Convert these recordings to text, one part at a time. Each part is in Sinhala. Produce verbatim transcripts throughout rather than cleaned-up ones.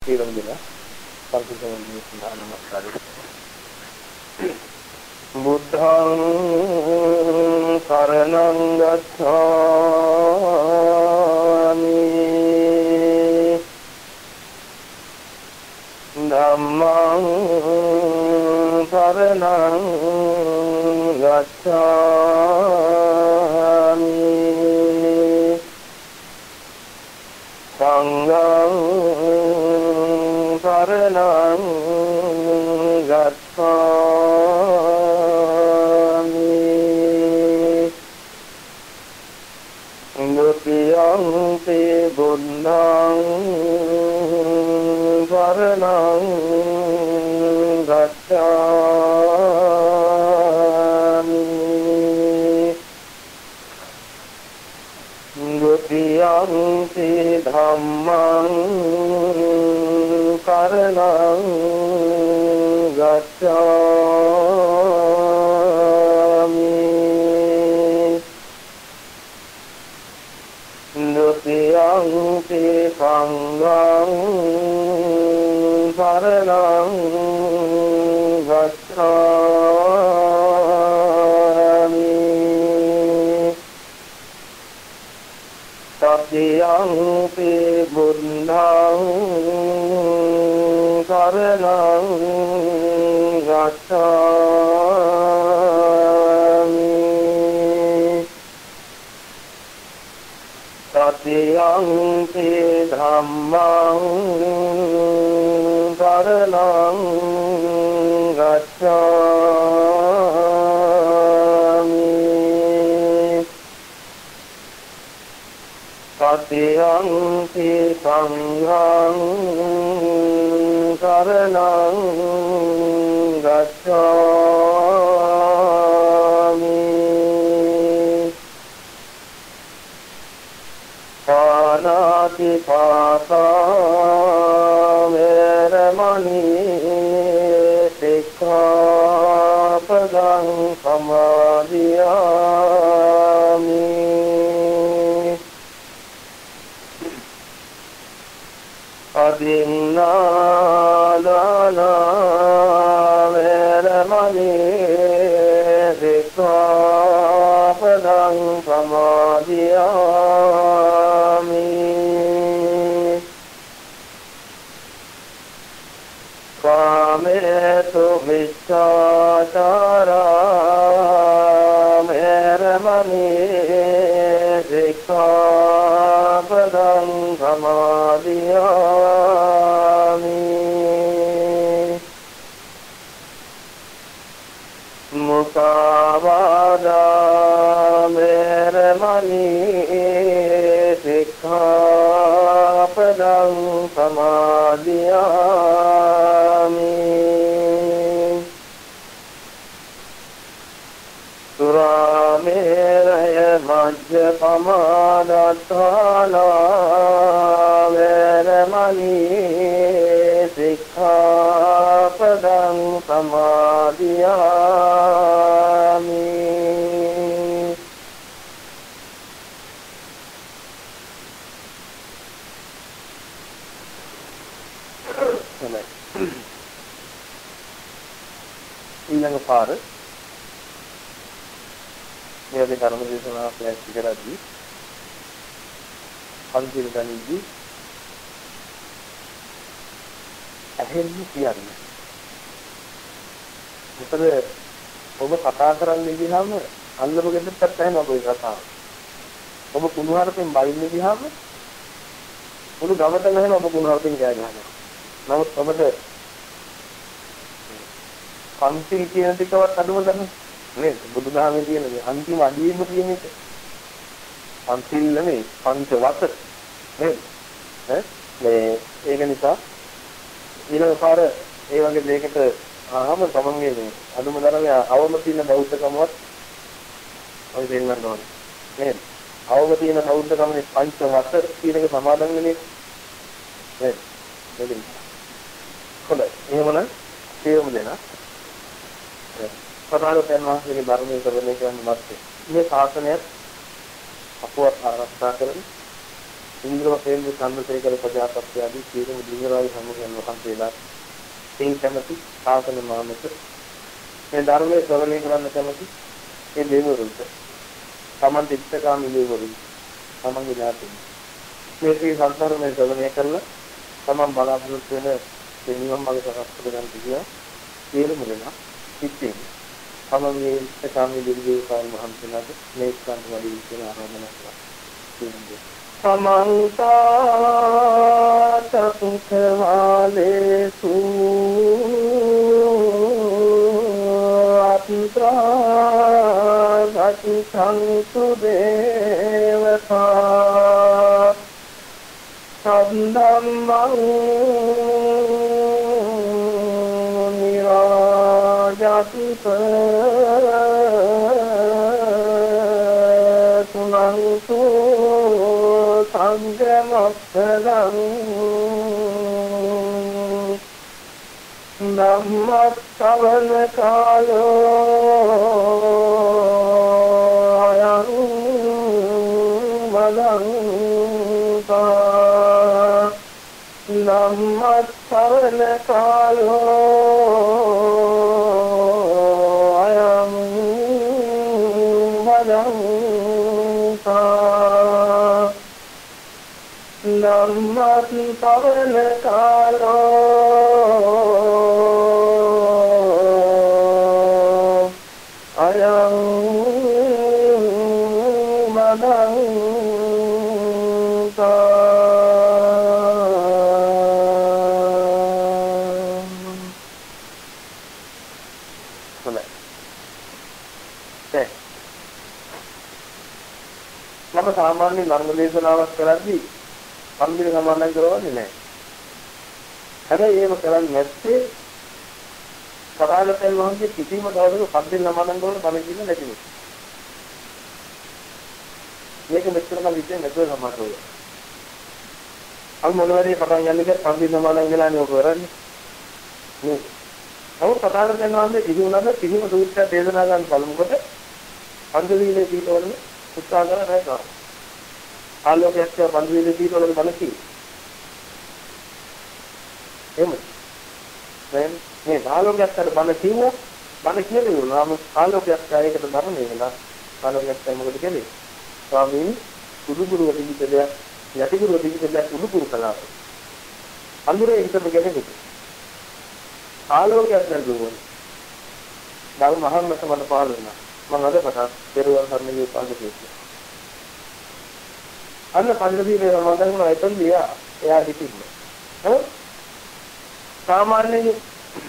තීරණ දෙන පරිසමයේ සඳහන් නමස්කාරය. බුද්ධං සරණං ගච්ඡාමි ධම්මං සරණං ගච්ඡාමි සංඝං සරණං ගච්ඡාමි ဒုတိယံ ති බුද්ධං සරණං ගච්ඡාමි ဒုတိယံ ති ධම්මං සරණං ගච්ඡාමි ဒုတိယံ ති සංඝං සරණං ගච්ඡාමි တတိယံ ති බුද්ධං සරණං ගච්ඡාමි တတိယံ ති ධම්මං සරණං ගච්ඡාමි တတိယံ ති සංඝං සරණං ගච්ඡාමි ပါဏာတိပါသာမေရမဏိစိက္ခာပဒံသမာදිယာမိ අදින්නා දානා වේරමණී සික්ඛාපදං සමාදියාමි ကာမေတုမိစ္ဆာචාරා වේරමණී සික්ඛාපදං සමාදියාමි มุสาวาดาเมรมณีสิกขาปดังสมาธิยามิ สุราเมรยมัจจปมาดัฏฐานาเวรมณีสิกขาปดังสมาธิยามิ ඊළඟ පාර මේ ධර්ම දේශනාව පැහැදිලි කරද්දී අන්තිම ගණිතී ඇහෙන්න කියන්නේ මොකද ඔබ කතා කරන්නේ ගියාම අල්ලපු ගෙදරට පැහැෙනවා ඔය කතාව. ඔබ කුණුහරුපෙන් බයින්නේ ගියාම මුළු ගමටම එහෙම ඔබ කුණුහරුපෙන් ගෑ ගන්නවා. නමුත් ඔබට පන්සිල් කියන ටිකවත් අඩුම ගන්න නේද? බුදුදහමේ තියෙන අන්තිම අඩියෙම තියෙන එක. පන්සිල් නෙමෙයි පංච වත නේද? ඈ මේ ඒක නිසා ඊළඟ පාර ඒ වගේ දෙයකට ආවම තමන්ගේ මේ අඳුම දරන්නේ අවම තියෙන බෞද්ධකමවත් ඔය දෙන්නන්න ඕනේ නේද? අවම තියෙන බෞද්ධකමනේ පංච වත කියන එක සමාදන් වෙන්නේ නේද? නේද? හොඳයි. එහෙමනම් තේරුම් දෙන්න. සතරවෙනි මාසයේ ධර්මයේ කරන්නේ කියන්නේ මාත් මේ ශාසනයත් අපවත් ආරක්ෂා කරන ඉන්ද්‍රවසේන චන්ද්‍රසේකර ප්‍රජාපති ආදී සියලුම දිව්‍යරාජ සමුගයන් වහන්සේලා තේ කැමති සාසන මාමක මේ ධර්මයේ ශ්‍රවණය කරන්න කැමති ඒ දෙවිවරුන්ට තමන් ඉච්ඡකාමී දෙවිවරුන් තමන් විලාසින් මේ ශ්‍රී සංසාරමේ ශ්‍රවණය කරලා තමන් බලාපොරොත්තු වෙන දෙවියන් මඟ සකස් කරගන්න කියලා සියලුම දෙනා සිටින් තමන් මේ ඉච්ඡකාමී දෙවිවරුන් වහන්සේලාට මේ ස්කන්ධ වලින් කියන ආරාධනා කරනවා समन्त चतुर्थवालेषु अत्रागति सन्तु देवता सद्धम्मं निराजति सुनन्तु संगमस्सरं धम्मश्रवण कालो अयं वदन्ता धम्मश्रवण कालो अयं वदन्ता धम्मश्रवण कालो अयं वदन्ता මම සාමාන්‍ය ධර්ම දේශනාවක් කරද්දී පන්දිල සමාදන් කරවන්නේ නැහැ. හැබැයි ඒව කරන්නේ නැත්තේ සදාලතෙන් වහන්සේ කිසිම දවසක පන්දිල සමාදන් කරන බණ කිව්ව නැති නිසා. මේක මෙච්චරම විදිහට නැතුව සමාදන් වෙනවා. අල් මොනවාරි පටන් යන්නේ කියලා පන්දිල සමාදන් වෙලානේ ඔක කරන්නේ. නේ. නමුත් සදාලතෙන් වහන්සේ කිසිම නැද කිසිම සූත්‍රයක් දේශනා ගන්න බලමුකොට පන්දිලේ පිටවල උත්සාහ කරලා නැහැ. ආලෝකයක් කියලා පන්දිලේ පිටවල බණ කිව්වා. එහෙමද? දැන් මේ ආලෝකයක් අතර බණ කිව්වා බණ කියන්නේ නම ආලෝකයක් කායයකට ධර්මයේ නේද? ආලෝකයක් තමයි මොකද කියන්නේ? ස්වාමීන් කුරු කුරු වටිවිදයක් යටි කුරු වටිවිදයක් කුරු කුරු කළා. අඳුරේ ඉතම කියන්නේ ආලෝකයක් දැල්ගුවොත් ධර්ම මහන්නත මට පහළ වෙනවා. මම අද පටන් පෙරවල් ධර්මයේ පාඩක කියනවා. අන්න පන්දිලේ සමාදන් වුණා එතන දියා එයා හිටින්නේ. හරි? සාමාන්‍යයෙන්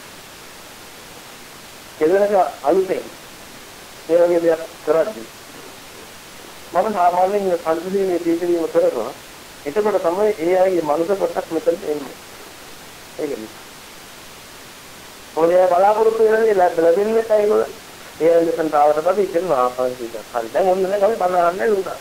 කෙලෙනක අලුතෙන් ඒ වගේ දෙයක් කරද්දී මම සාමාන්‍යයෙන් පන්දිලේ දීකරීම කරනවා. එතකොට තමයි ඒ අයගේ මනස කොටක් මෙතන එන්නේ. ඒකනේ. මොලේ බලාපොරොත්තු වෙන්නේ ලැබෙන්නේ ඒගොල්ලෝ ඒ අයගෙන් තාවට පස්සේ ඉතින් ආපස්සට හරි දැන් ඔන්න දැන් අපි බලන්නේ උනා.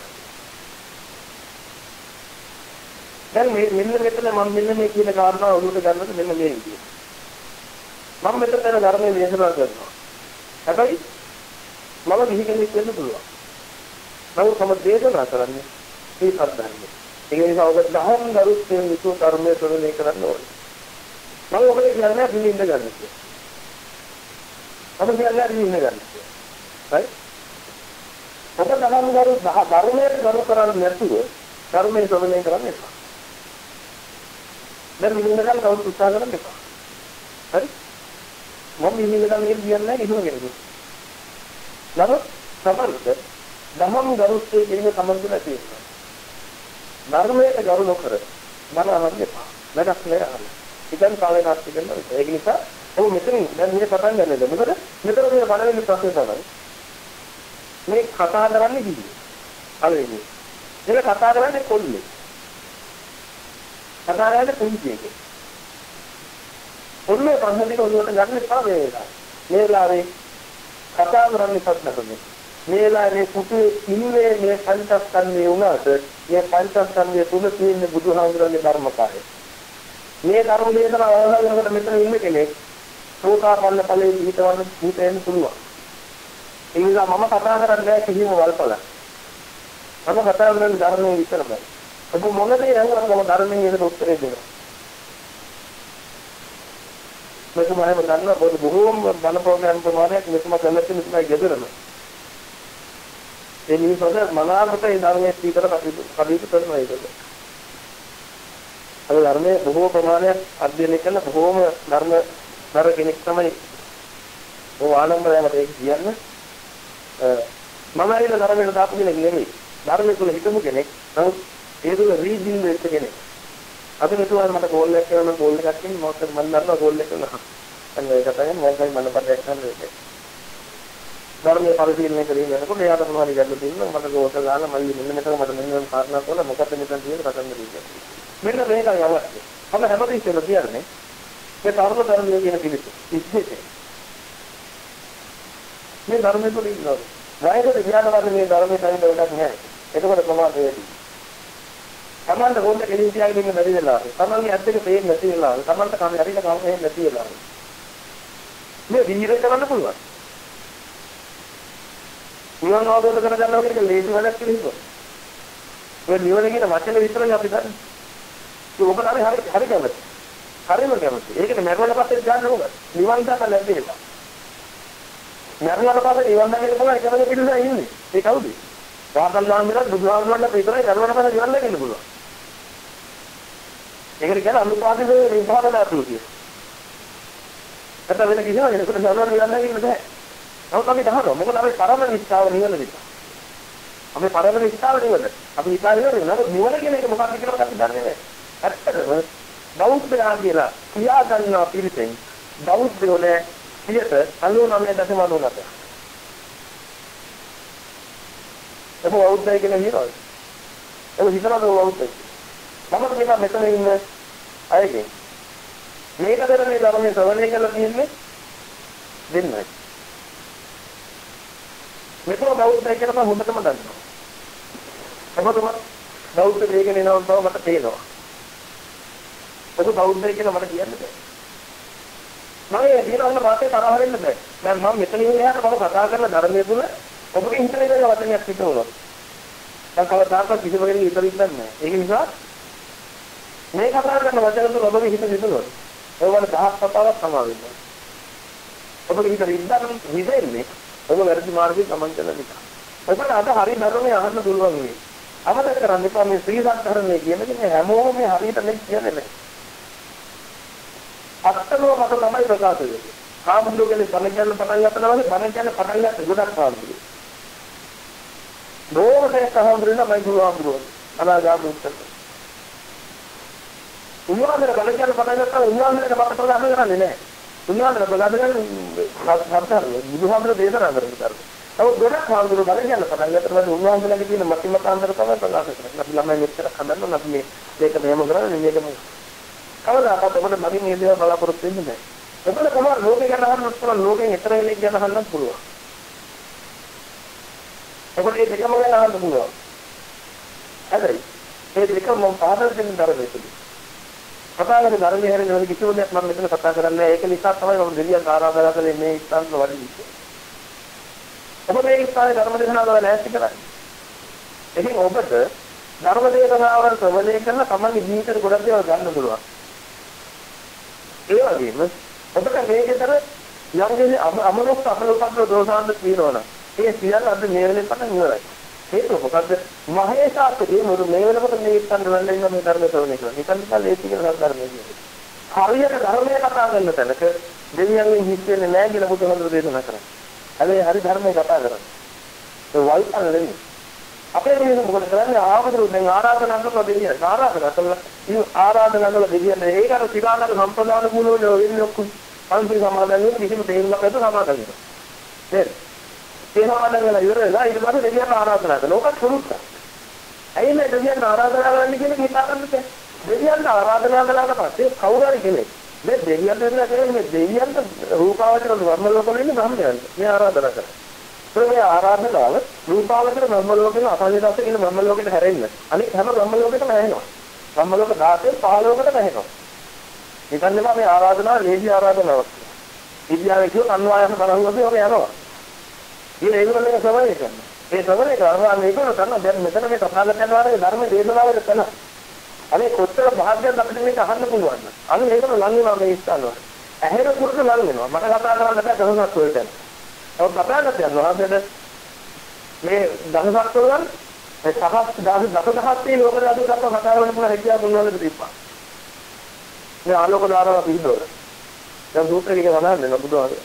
දැන් මේ මෙන්න මෙතන මම මෙන්න මේ කියන කාරණා ඔළුවට ගන්නකොට මෙන්න මේ විදිය. මම මෙතන යන ධර්මයේ දේශනා කරනවා. හැබැයි මම කිසි කෙනෙක් වෙන්න පුළුවන්. නමුත් මම දේශනා කරන්නේ මේ සත්‍යන්නේ. ඒ නිසා ඔබ දහම් දරුස්යෙන් විසු ධර්මයේ ශ්‍රවණය කරන්න ඕනේ. මම ඔබට කියන්නේ පිළිඳ ගන්න කියලා. අපිට කියන්නේ පිළිඳ ගන්න කියලා. හරි? ඔබ දහම් දරු ධර්මයේ කරු කරන්නේ නැතුව ධර්මයේ ශ්‍රවණය කරන්න එපා. දැන් පිළිඳ ගන්න කවුරුත් උත්සාහ කරන්න එපා. හරි? මම පිළිඳ ගන්න කියන්නේ නැහැ කිසිම කෙනෙකුට. නමුත් සමහරවිට දහම් දරුස්සේ කියන සම්බන්ධ නැති වෙනවා. ධර්මයේ ගරු නොකර මන අහන්න එපා. වැඩක් නෑ අහන්න. ඉතින් කාලේ නාස්ති කරනවා. ඒක නිසා ඔව් මෙතන දැන් මේ පටන් ගන්නද? මොකද මෙතන මේ බලන්නේ ප්‍රශ්නේ තමයි. මේ කතා කරන්නේ කිව්වේ. හරිනේ. ඒක කතා කරන්නේ කොල්ලේ. කතා කරන්නේ පුංචි එකේ. ඔන්නේ පන්සලේ ඔළුවට ගන්න එපා මේ වෙලාවේ. මේ වෙලාවේ කතා කරන්නේ සත්‍යකමනේ. මේ වෙලාවේ පුතේ ඉන්නේ මේ පංචස්කන්ධේ උනාට මේ පංචස්කන්ධය තුල තියෙන බුදුහාමුදුරන්ගේ ධර්මකාරය. මේ ධර්ම දේශනාව අවබෝධ මෙතන ඉන්න කෙනෙක් සෝතාපන්න ඵලයේ හිතවන්න හිතෙන්න පුළුවන්. ඒ නිසා මම කතා කරන්නේ කිසිම වල්පල. මම කතා කරන්නේ ධර්මයේ විතරයි. ඔබ මොන දේ අහුවම ධර්මයෙන් ඒකට උත්තරේ දෙනවා. මෙතුමාම දන්නවා පොදු බොහෝම බල ප්‍රෝග්‍රෑම් ප්‍රමාණයක් මෙතුමා කළා තියෙන මෙතුමා ගෙදරම. ඒ නිසාද මනාවට ඒ ධර්මයේ සීතල කටයුතු කරනවා ඒකද. අද ධර්මයේ බොහෝ ප්‍රමාණයක් අධ්‍යයනය කරන බොහෝම ධර්ම දර කෙනෙක් තමයි ඔය ආනන්දරයන්ට ඒක කියන්නේ. මම ඇවිල්ලා ධර්මයට දාපු කෙනෙක් නෙමෙයි. ධර්මයේ තුල හිතමු කෙනෙක්. නමුත් ඒ තුල රීඩින් වෙච්ච කෙනෙක්. අද මෙතුමා මට කෝල් එකක් කරනවා කෝල් එකක් කියන්නේ මොකක්ද මම දන්නවා කෝල් එක කරනවා. අන්න ඒක තමයි මම කයි මම පදයක් කරන්නේ. ධර්මයේ පරිශීලනය කරගෙන යනකොට එයාට මොනවද ගැටලු තියෙනවා මට ගෝත ගන්න මල්ලි මෙන්න මෙතන මට මෙන්න මෙන්න කාරණා කරලා මොකක්ද මෙතන තියෙන කතන්දර කියන්නේ. මෙන්න මේකයි අවශ්‍ය. අපල හැමදේම ඉස්සෙල්ලා කියන්නේ මේ ධර්ම ධර්මයේ කියන පිළිතුර. ඉස්සේ මේ ධර්මයේ තුල ඉන්නවා. වයසට ඥානවත් මේ ධර්මයේ තනින් දෙයක් නෑ. එතකොට ප්‍රමාද වෙයි. තමන්ට කොන්ද කෙලින් තියාගෙන ඉන්න බැරි වෙලා. තමන්ගේ ඇස් දෙක පේන්නේ නැති වෙලා. තමන්ට කම හරියට කම පේන්නේ නැති වෙලා. මේ වීරය කරන්න පුළුවන්. නිවන අවබෝධ කරගන්නවා කියන එක ලේසි වැඩක් නෙවෙයි. මේ නිවන කියන වචනේ විතරයි අපි දන්නේ. ඒක ඔබ තමයි හරි හරි කැමති. හරිම කැමති. ඒකනේ මරණයට පස්සේ ගන්න ඕක. නිවන් දන්න ලැබෙලා. මරණයට පස්සේ නිවන් දකින්න පුළුවන් එකම පිළිසයි ඉන්නේ. ඒ කවුද? රාහතන් වහන්සේලා බුදුහාමුදුරන්ට විතරයි මරණයට පස්සේ නිවන් දකින්න පුළුවන්. ඒකට කියන අනුපාදිත නිපාත ධාතුව කියලා. ඒකට වෙන කිසිම කෙනෙකුට මරණයට නිවන් දකින්න බෑ. නමුත් අපි දහනවා මොකද අපි පරම නිස්සාව නිවන නිසා. අපි පරම නිස්සාව නිවන. අපි හිතාගෙන ඉන්නවා නිවන කියන එක මොකක්ද කියලා අපි දන්නේ නැහැ. ඇත්තටම බෞද්ධයා කියලා කියා ගන්නවා පිළිතෙන් බෞද්ධයෝ නේ සියයට අනූනමය දශම අනූනමය. ඒක බෞද්ධය කියන විදිහට. ඒක හිතනවා බෞද්ධය. මම කියනවා මෙතන ඉන්න අයගේ මේක කරන්නේ ධර්මයේ ශ්‍රවණය කරලා තියෙන්නේ දෙන්නයි. මෙතන බෞද්ධය කියලා මම හොඳටම දන්නවා. එහෙනම් බෞද්ධ දෙයකින් එනවා බව මට තේරෙනවා. ඒක බෞද්ධය කියලා මට කියන්න බෑ. මම ඒ දිනවල මාතේ තරහ වෙන්න බෑ. දැන් මම මෙතන ඉන්නකොට මම කතා කරන ධර්මයේ තුල ඔබගේ හිතේ ඉන්න වචනයක් හිතවනවා. දැන් කවදාකවත් කිසිම කෙනෙක් ඉදිරියට ඉන්නේ නැහැ. ඒක නිසා මේ කතා කරන වචන තුල ඔබගේ හිත හිතනවා. ඒ වගේ දහස් කතාවක් තමයි වෙන්නේ. ඔබගේ හිත ඉඳන් හිතෙන්නේ ඔබ වැරදි මාර්ගයේ ගමන් කරන නිසා. ඔබට අද හරි ධර්මයේ අහන්න පුළුවන් වෙයි. අමතක කරන්න එපා මේ ශ්‍රී සත්‍යධර්මයේ කියන්නේ හැමෝම මේ හරියට නෙක් කියන්නේ නැහැ. අත්තනෝ මත තමයි ප්‍රකාශ වෙන්නේ. කාමඳුකේ බණ කියන්න පටන් ගන්නවා වගේ බණ කියන්න පටන් ගන්න ගොඩක් කාමඳුකේ. බොහෝසේ කාමඳුරේ නම් මයි බුදුහාමුදුරුවෝ. අනාගාමී උත්තර. උන්වහන්සේ බණ කියන්න පටන් ගත්තා උන්වහන්සේට මට ප්‍රකාශ කරන්නේ නැහැ. උන්වහන්සේ ප්‍රකාශ කරන්නේ බුදුහාමුදුරුවෝ දේශනා කරනවා. නමුත් ගොඩක් කාමඳුරේ බණ කියන්න පටන් ගත්තා උන්වහන්සේලාගේ තියෙන මතිමතාන්තර තමයි ප්‍රකාශ කරන්නේ. අපි ළමයි මෙච්චර හදන්න අපි මේ මේක මෙහෙම කරන්නේ මේක කවදාකවත් ඔබට මගේ මේ දේවල් බලාපොරොත්තු වෙන්නේ නැහැ. ඔබට කොහොමද ලෝකේ ගැන අහන්නත් පුළුවන් ලෝකෙන් ඈතර වෙන එක ගැන අහන්නත් පුළුවන්. ඔබට මේ දෙකම ගැන අහන්න පුළුවන්. හරියි. මේ දෙකම මම පාදල් දෙන්න දරන්නේ. කතා කරන ධර්මයේ හැරෙන වෙන කිසිම දෙයක් මම මෙතන කතා කරන්නේ නැහැ. ඒක නිසා තමයි මම දෙවියන් ආරාධනා කළේ මේ ස්ථානවල වඩින්නේ. ඔබ මේ ස්ථානයේ ධර්ම දේශනාවල ලෑස්ති කරන්නේ. ඒකෙන් ඔබට ධර්ම දේශනාවල ශ්‍රවණය කරන තමන්ගේ ජීවිතේ ගොඩක් දේවල් ගන්න පුළුවන්. ඒ වගේම ඔබට මේකතර යම්කිසි අමනෝක් අපලෝකත්ව දෝෂාන්ත තියෙනවනම් ඒ සියල්ල අද මේ වෙලේ පටන් ඉවරයි. ඒක මොකද්ද? මහේසාත්කේ මොරු මේ වෙනකොට මේ ඉස්සන් වෙන්න ඉන්න මේ ධර්ම ශ්‍රවණය කරනවා. නිකන් නිකන් ලේසි කියලා ධර්මයේ කියන්නේ. හරියට ධර්මයේ කතා කරන තැනක දෙවියන්ගෙන් හිස් වෙන්නේ නැහැ කියලා බුදුහාමුදුරුවෝ දේශනා කරා. හැබැයි හරි ධර්මයේ කතා කරන්නේ. ඒ වල්පන නෙමෙයි. අපේ මිනිස්සු මොකද කරන්නේ ආවදරු දැන් ආරාධනා කරලා දෙවියන් ආරාධනා කරලා ඉතින් ආරාධනා කරලා දෙවියන් ඒක අර සිකානක සම්ප්‍රදාන කුලවල වෙන්නේ ඔක්කොම පන්සල් සමාදන් වෙන කිසිම තේරුමක් නැතුව සමාදන් වෙනවා නේද ඒ සමාදන් වෙලා ඉවර වෙලා ඊට පස්සේ දෙවියන් ආරාධනා කරනවා ඕකත් සුළුත් ඇයි මේ දෙවියන් ආරාධනා කරන්නේ කියන එක හිතා ගන්න බෑ දෙවියන් ආරාධනා කළාට පස්සේ කවුරු හරි කෙනෙක් මේ දෙවියන් දෙන්නා කියන්නේ මේ දෙවියන්ට රූපාවචර වර්ණ ලෝක වලින් බ්‍රහ්මයන්ට මේ ආරාධනා කරනවා මේ ආරාධනාව රූපාවචර බ්‍රහ්ම ලෝකෙට අසංයතස කියන බ්‍රහ්ම ලෝකෙට හැරෙන්න. අනික හැම බ්‍රහ්ම ලෝකෙටම ඇහෙනවා. බ්‍රහ්ම ලෝක දහසෙන් පහළොවකටම ඇහෙනවා. නිකන් නෙමෙයි මේ ආරාධනාව ලේසි ආරාධනාවක්. විද්‍යාවේ කියව අන්වායන බලහුවදී ඔක යනවා. ඊළ ඒගොල්ලෝ එක සමය කරනවා. ඒ ශ්‍රවණය කරනවා මේකන කරන දැන් මෙතන මේ තථාගතයන් වහන්සේගේ ධර්ම දේශනාවල තන. අනේ කොච්චර භාග්‍යයක් අපිට මේක අහන්න පුළුවන්. අන්න මේකම ලං වෙනවා මේ ස්ථානවල. ඇහෙන කුරුට ලං වෙනවා. මට කතා කරන්න බෑ දහසක් වලට. ඔව් තථාගතයන් වහන්සේට මේ දහසක් වල ඒ සහස් දහස් දසදහස් තියෙන ලෝකෙට අද දක්වා කතා කරන්න පුළුවන් හැකියාව දුන්නාද තිබ්බා. මේ ආලෝක ධාරාව පිළිදොර. දැන් සූත්‍රයේ සඳහන් වෙනවා බුදුහාමර.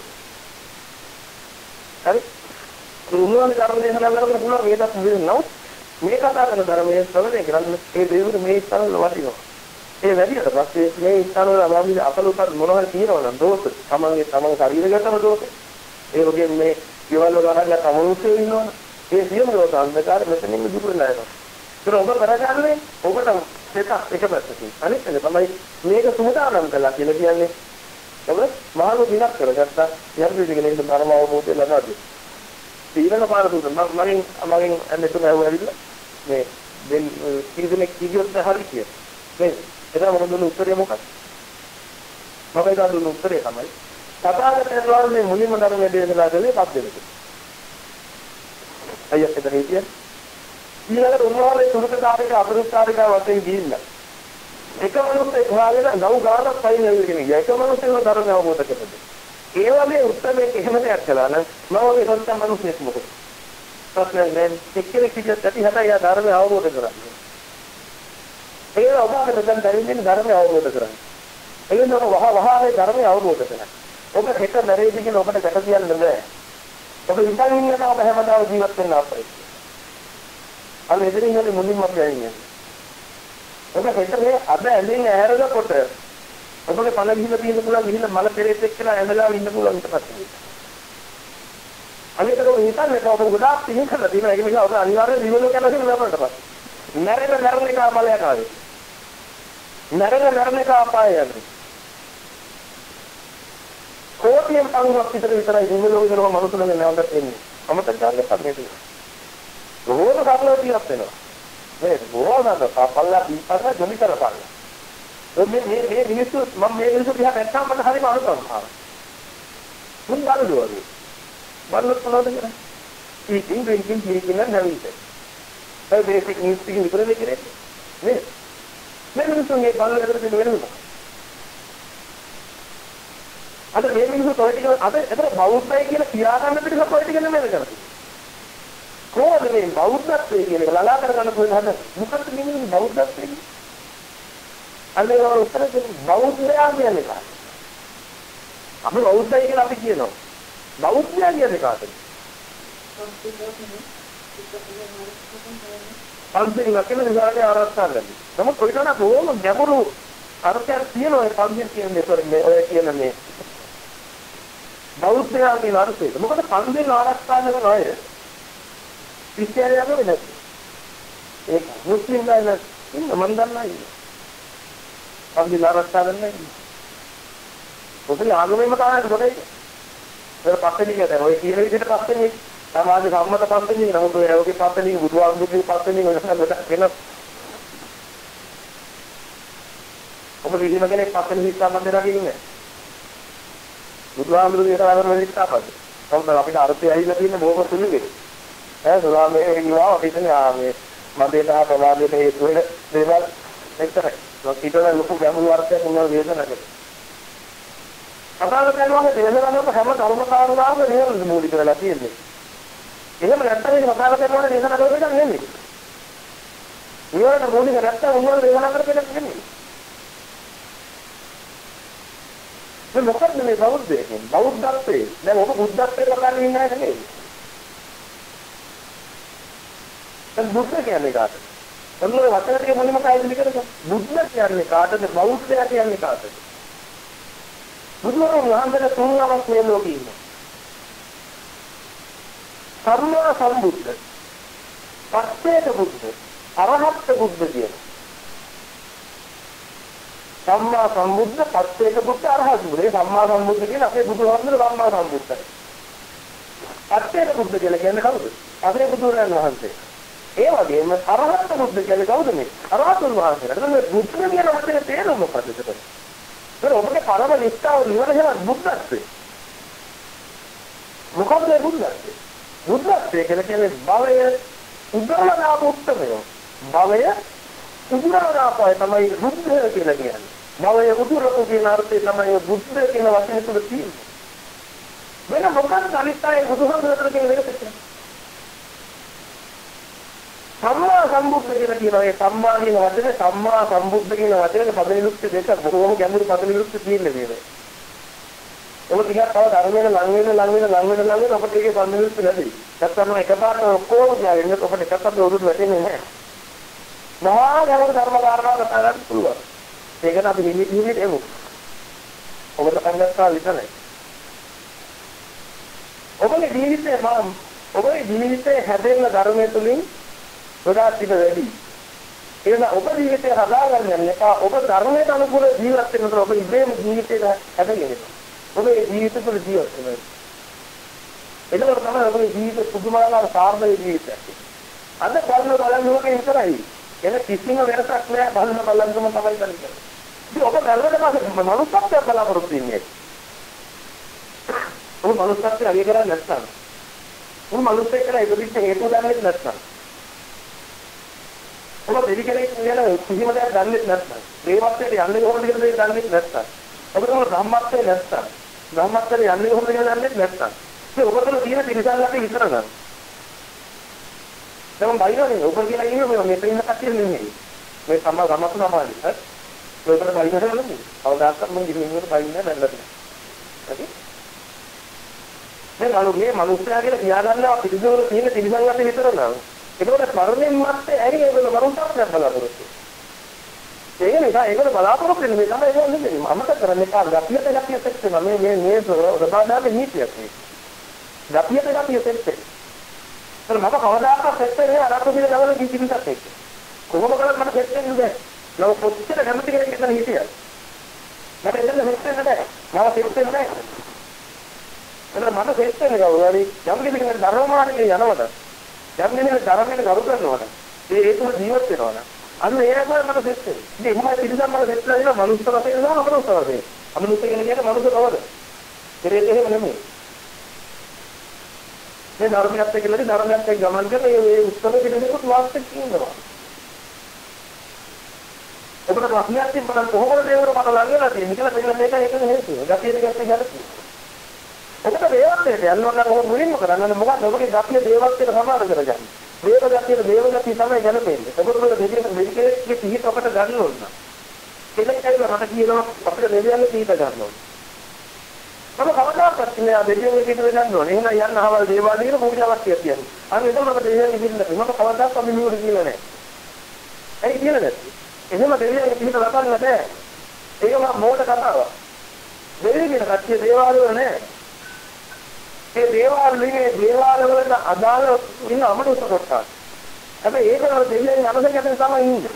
හරි? උන්වහන්සේ ධර්ම දේශනා කරන පුළුවන් වේදත් විදිනව මේ කතා කරන ධර්මයේ ශ්‍රවණය කරන්නේ ඒ දේවල් මේ ස්ථානවල වටිනවා. ඒ වැඩියට පස්සේ මේ ස්ථානවල අභාවිත අකලුකත් මොනවද කියනවා නම් දෝෂ තමන්ගේ තමන් ශරීරගතම දෝෂ. ඒ වගේ මේ ජීවල වලහලා තමනුස්සෙ ඉන්නවනේ. ඒ සියලු දෝෂ අන්ධකාර මෙතනින්ම දුර වෙනවා. ඒක ඔබ කරගන්නේ ඔබට දෙක එක පැත්තකින්. අනිත් එක තමයි මේක සුමදානම් කළා කියලා කියන්නේ. ඔබ මහලු දිනක් කරගත්තා යම් විදිහකින් ධර්ම අවබෝධය ලබනවා. ඊළඟ පාර දුන්න මම මගෙන් මගෙන් මෙතුන ඇවිල්ලා මේ දෙන් කීදෙනෙක් කීයොත් හරි කිය. මේ එතන මොකද දුන්න උත්තරය මොකක්ද? මොකද දුන්න උත්තරය තමයි තථාගතයන් වහන්සේ මුලින්ම ධර්මයේ දේශනා කළේ පස් දෙනෙක්. අයියත් එතන හිටියේ. ඊළඟට උන්වහන්සේ සුරකකාරික අපරිස්කාරික වශයෙන් ගිහිල්ලා එක මිනිස්සෙක් හොයාගෙන ගව් ගානක් පයින් ඇවිල්ගෙන ගියා. එක මිනිස්සෙක් ධර්මය අවබෝධ කරගත්තා. ඒ වගේ උත්තරයක් එහෙම දෙයක් කළා නම් මම ඔය සත්‍ය මිනිස්සෙක් මොකද? ප්‍රශ්නේ දැන් එක්කෙනෙක් කිව්වත් ඇති හැබැයි යා ධර්මය අවබෝධ කරගන්න. ඒ ඔබට දැන් දැනෙන්නේ ධර්මය අවබෝධ කරගන්න. ඒ නෝ වහ වහ මේ ධර්මය අවබෝධ කරගන්න. ඔබ හෙට නැරෙයිද කියලා ඔබට ගැට කියන්න බෑ. ඔබ ඉඳන් ඉන්නවා ඔබ හැමදාම ජීවත් වෙන්න අපේ. අන්න එදිරින් යන්නේ මුලින්ම අපි ඇවිල්ලා. ඔබ හෙට මේ අද ඇඳින් ඇහැරනකොට ඔබගේ පණ ගිහින් තියෙන පුළුවන් ගිහින් මල පෙරේත් එක්කලා ඇඳලා ඉන්න පුළුවන් ඊට පස්සේ. අනිත් එක හිතන්නේ ඔබ ගොඩාක් තිහින් කරලා තියෙනවා. ඒක නිසා ඔබ අනිවාර්යයෙන් දිවලෝ කරලා තියෙන නරකට පස්සේ. නරක නරන එක අමලයක් ආවේ. නරක නරන එක අපාය යන්නේ. කෝටියෙන් පංගුවක් විතර විතරයි දිවලෝ කරන මනුස්සයන්ගේ නැවතත් එන්නේ. අමතක කරන්නේ නැහැ. බොහෝම සාකලෝටියක් වෙනවා. මේ බොහෝම සාකල්ලා දීපර ජොලි කරපාන. මේ මේ මේ මිනිස්සු මම මේ මිනිස්සු දිහා දැක්කම මට හරිම අනුකම්පාවක්. මුන් බලුවෝනේ. බලුවොත් මොනවද කරන්නේ? eating drinking sleeping and having sex. ඒ බේසික් නීඩ්ස් ටික විතරනේ කරන්නේ. නේ? මේ මිනිස්සුන්ගේ බලුවකට දෙන්න වෙනවා. අද මේ මිනිස්සු toy ටික අද එතන බෞද්ධය කියලා කියා ගන්න පිටක toy ටික නෙමෙයි කරන්නේ. කොහොමද මේ බෞද්ධත්වයේ කියන එක ලලා කර ගන්න පුළුවන් හද? මොකද මේ බෞද්ධත්වය කියන්නේ? අන්නේ වල උත්තර දෙන්නේ බෞද්ධයා කියන්නේ කාටද? අපි බෞද්ධයි කියලා අපි කියනවා. බෞද්ධයා කියන්නේ කාටද? පන්සිල් ලකින විසාරේ ආරක්ෂා කරන්නේ. නමුත් කොයිටද බොහොම ගැඹුරු අර්ථයක් තියෙනවා ඒ පන්සිල් කියන්නේ මේ ඔය කියන මේ බෞද්ධයා කියන අර්ථය. මොකද පන්සිල් ආරක්ෂා කරන අය ක්‍රිස්තියානියම වෙනස්. ඒක මුස්ලිම් ගාන ඉන්න මන් දන්නයි. පන්සිල් ආරක්ෂා කරන්නේ. මොකද ආගමෙම තමයි කොටේ. ඒක පස්සේ නිකන් ඔය කියන විදිහට පස්සේ නේ සමාජ සම්මත පස්සේ නේ නමුත් ඔය ඔගේ පස්සේ නේ බුදුආගමේ පස්සේ නේ වෙනස්. ඔබ විදිහම කෙනෙක් පස්සේ හිතා මන්දරා කියන්නේ. බුදුආගමේ විතර ආගම වෙලිට තාපද. නමුත් අපිට අර්ථය ඇහිලා තියෙන බොහොම සුළුයි. ඈ සුලාමේ ඉන්නවා අපිට ආමේ මන්දේට ආ ප්‍රවාදයට හේතු වෙන දේවල් එක්තරයි. ඊටවල ලොකු ගැඹුරු අර්ථයක් උනන වේදනා කරේ. අපාගතයන් වහන්සේ දේශනා කරන හැම ධර්ම කාරණාවකම නිවැරදි මූලික වෙලා තියෙන්නේ. එහෙම නැත්නම් මේ අපාගතයන් වහන්සේ දේශනා කරපු එක නෙමෙයි. නිවැරදි මූලික නැත්නම් උන්වහන්සේ දේශනා කරපු එක නෙමෙයි. මේ මොකක්ද මේ බෞද්ධය කියන්නේ? බෞද්ධත්වයේ දැන් ඔබ බුද්ධත්වයට කරන්නේ නැහැ නෙමෙයි. දැන් බුද්ධ කියන්නේ කාටද? ඔන්නෝ වචන ටික මොනින්ම පැහැදිලි කරගන්න. බුද්ධ කියන්නේ කාටද? බෞද්ධයා කියන්නේ කාටද? බුදුරජාණන් වහන්සේ තුන් නමක් මේ ලෝකේ ඉන්නවා. සම්මා සම්බුද්ධ, පස්සේක බුද්ධ, අරහත් බුද්ධ කියන. සම්මා සම්බුද්ධ, පස්සේක බුද්ධ, අරහත් බුද්ධ. මේ සම්මා සම්බුද්ධ කියන අපේ බුදුහාමුදුරුවෝ සම්මා සම්බුද්ධයි. පස්සේක බුද්ධ කියලා කියන්නේ කවුද? අපේ බුදුරජාණන් වහන්සේ. ඒ වගේම අරහත් බුද්ධ කියන්නේ කවුද මේ? අරහතුන් වහන්සේලා. මේ බුද්ධ කියන වචනේ තේරුම මොකක්ද එතකොට? ඒක ඔබගේ පරම නිස්සාව නිවන කියන බුද්ධත්වය. මොකක්ද ඒ බුද්ධත්වය? බුද්ධත්වයේ කියලා කියන්නේ භවය උදාරණා උත්තරය. භවය උදාරණාපය තමයි බුද්ධ කියලා කියන්නේ. භවය උදුරපු කියන අර්ථය තමයි බුද්ධ කියන වචනේ තුල තියෙන්නේ. වෙන මොකක්ද අනිත්‍යයේ බුදුහමතුන්ට කියන වෙනස? සම්මා සම්බුද්ධ කියලා කියනවා. ඒ සම්මා කියන වචනේ සම්මා සම්බුද්ධ කියන වචනේ පද විලුක්ති දෙක බොහෝම ගැඹුරු පද විලුක්ති තියෙන්නේ මේක. ඔබ ටිකක් තව ධර්මයෙන් ලඟ වෙන ලඟ වෙන ලඟ වෙන ලඟ වෙන ඔබට ඒකේ පද විලුක්ති නැති. නැත්නම් එකපාරට ඔක්කොම කියන්නේ ඔබට එකක් අතට උරුත් වැටෙන්නේ නැහැ. මහා ගැඹුරු ධර්ම කාරණා කතා කරන්න පුළුවන්. ඒකන අපි හිමි හිමි එමු. ඔබට කන්නස්සා විතරයි. ඔබගේ ජීවිතේ මම ඔබගේ ජීවිතේ හැදෙන්න ධර්මයේ තුලින් වඩා තිබ වැඩි. එන ඔබ ජීවිතේ හදාගන්න එපා. ඔබ ධර්මයට අනුකූල ජීවත් වෙනකොට ඔබ ඉබේම ජීවිතේ හැදෙන්නේ. ඔබේ ජීවිත තුළ ජීවත් වෙනවා. එතකොට තමයි ඔබේ ජීවිත පුදුමාකාර සාර්ථක ජීවිතයක්. අද බලන බලන්නෝකේ විතරයි. එන කිසිම වෙනසක් නෑ බලන බලන්නම තමයි කරන්නේ. ඉතින් ඔබ බලනකොට මනුස්සත්වය බලාපොරොත්තු වෙන්නේ. ඔබ මනුස්සත්වය අගය කරන්නේ නැත්නම් ඔබ මනුස්සයෙක් කියලා ඉදිරියට හේතු ගන්නෙත් නැත්නම් ඔබ දෙවි කෙනෙක් කියලා කිසිම දෙයක් දන්නේ නැත්නම් දේවත්වයට යන්නේ කොහොමද කියලා දෙයක් දන්නේ නැත්නම් ඔබ තමයි බ්‍රහ්මත්වයේ නැත්නම් බ්‍රහ්මත්වයට යන්නේ කොහොමද කියලා දන්නේ නැත්නම් ඒ ඔබ තුළ තියෙන තිරසල්ලට විතර ගන්න. දැන් බයිනෝනේ ඔබ කියලා ඉන්නේ මේ මෙතන ඉන්න කට්ටිය නෙමෙයි. මේ සම්මා ගමතු සමාධි. හරි. ඔබට බයිනෝනේ නෙමෙයි. අවදාස්කම් මම ඉන්නේ බයින්නේ නැල්ලට. හරි. මේ අලු මේ මනුස්සයා කියලා කියාගන්නවා පිළිදෙවල තියෙන තිරසල්ලට විතර නෑ. ඒකෝට මරණයෙන් මත්තේ ඇයි ඒගොල්ලෝ මරුන්ටත් බලාපොරොත්තු. ඒක නිසා ඒගොල්ලෝ බලාපොරොත්තු වෙන්නේ තමයි ඒක නෙමෙයි. මම කරන්නේ කාල ගතියට ගතියට එක්කම මේ මේ මේ රබාදාගේ නීතියක් නේ. ගතියට ගතියට එක්ක. ඒත් මම කවදාකවත් සෙට් වෙන්නේ අරක්කු කියලා ගවල කිසිමකට එක්ක. කොහොම කරත් මට සෙට් වෙන්නේ නැහැ. නෝ කොච්චර කැමති කෙනෙක් ඉන්න හිටියද? මට එන්න සෙට් වෙන්නේ නැහැ. මම සෙට් වෙන්නේ නැහැ. එතන මට සෙට් වෙන්නේ කවුරු හරි යම් කෙනෙක් ධර්මමාර්ගයේ යනවද? යම් කෙනෙක් ධර්මයෙන් කරු කරනවද? ඒ ඒක ජීවත් වෙනවද? අන්න ඒකම මට සෙට් වෙන්නේ. ඉතින් එහෙමයි පිළිසම් මට සෙට් වෙලා ඉන්න මනුස්ස වශයෙන් නෝ අපරොස්ස වශයෙන්. අමනුස්ස කියන කියන්නේ මනුස්ස කවද? පෙරේත එහෙම නෙමෙයි. මේ ධර්මයක් එක්කලා ධර්මයක් එක්ක ගමන් කරන මේ උත්තර පිළිදෙකුත් වාස්තවික කියනවා. ඔබට ප්‍රශ්නයක් තිබුණා කොහොමද දේවර මට ළඟ වෙලා තියෙන්නේ කියලා මෙන්න මේක ඒකනේ හේතුව. ගතියට ගැටේ ගැටේ. ඔබට දේවත්වයට යන්න ඕන නම් මුලින්ම කරන්න මොකක්ද ඔබගේ ගතිය දේවත්වයට සමාන කරගන්න. දේව ගතියට දේව ගතිය තමයි ගැලපෙන්නේ. ඔබට මොකද දෙවියන් දෙවිකේ පිහිට ඔබට ගන්න ඕන. කෙනෙක් කියලා මට කියනවා අපිට දෙවියන්ගේ පිහිට ගන්න ඕන. මම කවදාකවත් නෑ දෙවියන්ගේ පිහිට ගන්න ඕනේ. එහෙනම් යන්න අහවල් දේවාලීන පූජාවක් කියන්නේ. අන්න එතකොට මම දෙවියන්ගේ පිහිට මම කවදාකවත් මිනිහුරු කියලා නෑ. ඇයි කියලා නැත්තේ? එහෙම දෙවියන්ගේ පිහිට ලබන්න බෑ. ඒක මම මොකට කතාවක්. දෙවියන්ගේ කච්චිය දේවාලවල නෑ. ඒ දේවාල වලින් දේවාල වලට අදාළ ඉන්න අමනුෂ්‍ය කොටස්. හැබැයි ඒක නම දෙවියන් අමසකයෙන් තමයි ඉන්නේ.